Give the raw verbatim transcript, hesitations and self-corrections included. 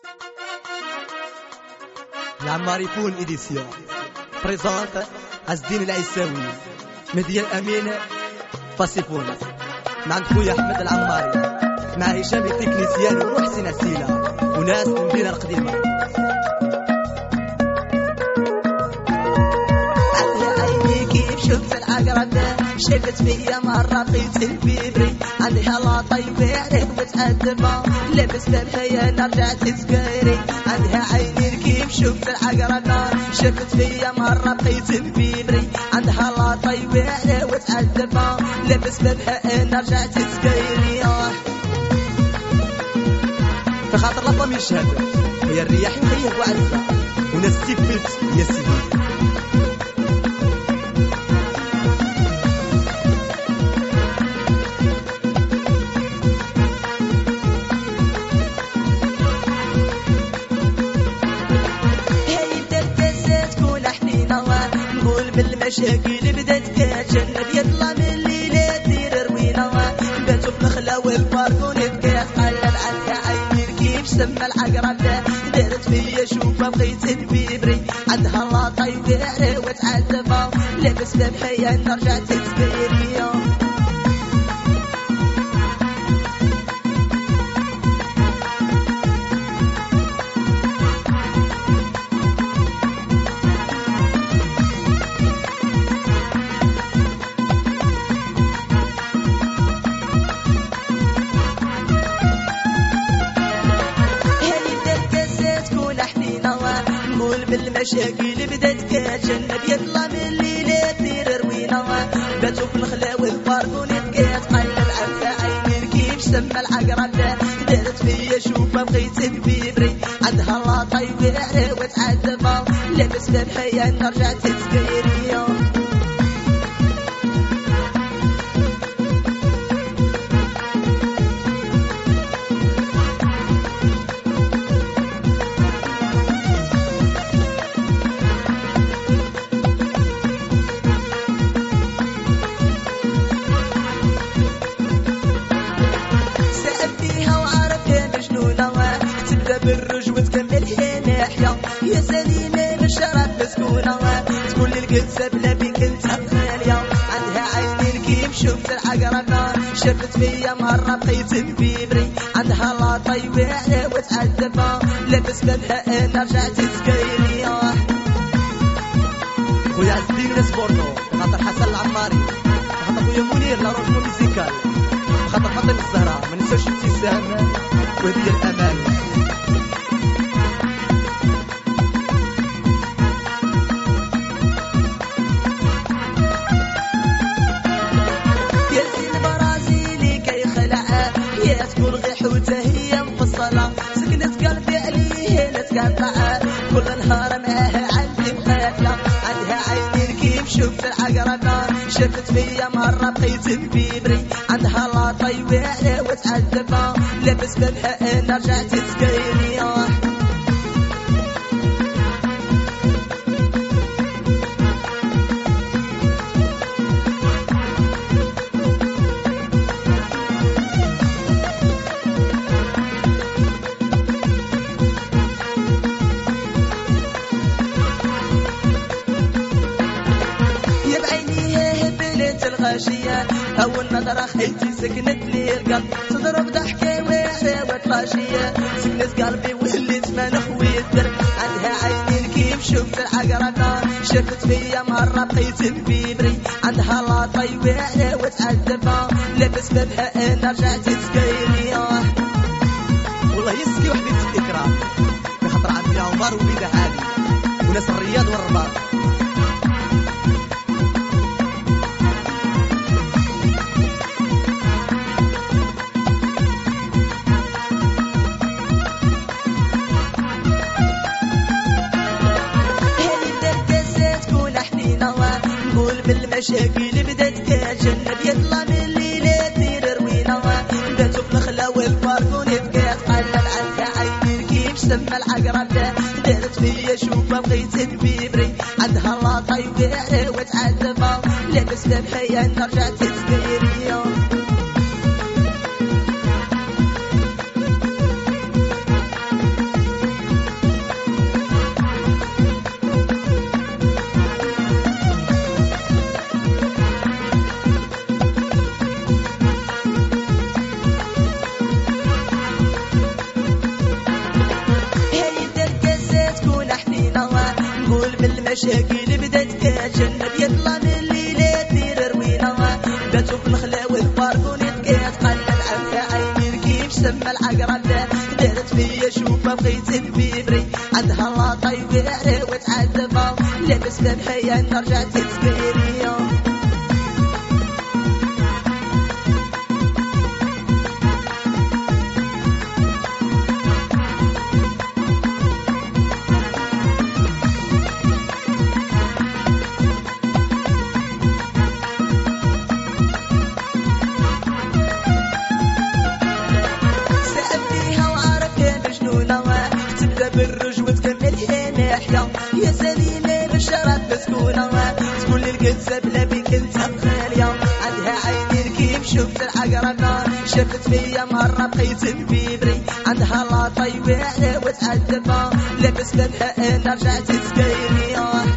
العماري بون إديسيون بريزونت عز الدين العيساوي مهدي الأمين باسيفون مع عند خويا أحمد العماري مع هشام التكنيسيان ومحسن عسيلة وناس من المدينة القديمة. شفت العقرب شفت فيا مرة قيت البيبري عندها لا طيبة عليك متأدبة لبس لبهي انا رجعت سكيري عندها عينين كيف شفت العقرب شفت فيا مرة قيت البيبري عندها لا طيبة عليك متأدبة لبس لبهي انا رجعت سكيري في خاطر لطم يشهد هي الرياح مخيف وعزة وناس تفلت يا سيدي. بالمشاكل بدات كتجنب يطلع من الليلة دير روينة باتو في الخلا والباركون بكات قلب عنها عينين كيف سما العقرب دارت فيا شوفة بقيت البيبري عندها لا طيبة عليه وتعذبة لابس لبحية انا رجعت سكيرية. بالمشاكل بدات كتجنب يطلع من الليلة دير روينة باتو في الخلا والباركون بكات قلب عنها عينين كيف سما العقرب دارت فيا شوفة بقيت البيبري عندها لا طيبة عليه وتعذبة لابس لبحية انا رجعت سكيرية. بالرج وتكمل هي ناحية يا سليمة بالشرف مسكونة تقول لي القدسة بلا بيك انت غالية عندها عينين كيف شفت العقرب شفت فيا مرة بقيت البيبري عندها لا طيبة عليه وتعذبة لابس لبها انا رجعت سكيرية. خويا عز الدين ناس بورنو خاطر حسن العماري خاطر خويا منير لا روج موسيقال خاطر فاطمة الزهراء ما ننساوش ابتسام وهدية الأمان. حوته هي مفصلة سكنت قلبي عليه نتقطع كل نهار معاها عندي مقاتلة عندها عينين كيف شفت العقرب شفت فيا مرة بقيت البيبري عندها لا طيبة عليه وتعذبة لابس لبها انا رجعت سكيرية. الغاشية أول نظرة خيتي سكنت لي القلب تضرب ضحكة وعرابة غاشية سكنت قلبي وليت ما نخوي الدرب عندها عينين كيف شفت العقرب شفت فيا مرة بقيت البيبري عندها لا طيبة عليه وتعذبة لابس لبها انا رجعت سكيرية. والله يسكي وحدي الإكرام بخطر عندي عمر وليدة عالي وناس الرياض والرباط. بالمشاكل بدات كتجنب يطلع من الليلة دير روينة باتو في الخلا والباركون بكات قلب عنها عينين كيف سما العقرب دارت فيا شوفة بقيت البيبري عندها لا طيبة عليه وتعذبة لابس لبحية انا رجعت سكيرية. المشاكل بدات كتجنب يطلع من الليلات دير روينه باتو في الخلا والباركون كتقلب عنها عيني كيف سما العقرب دارت فيا شوفه بغيت نبيبري عندها لا طيبه وتعذبها لابس بابها انا رجعت تسكريه بالرج وتكمل هنا حيا يا سليمة بشرات مسكونة تقول لي الكذاب لا بيك انت غالية عندها عيني كيف شفت العقرب شافت فيا مرة بقيت نبيبري عندها لا طيبة وتعذبها لابس بابها انا رجعت سكيرية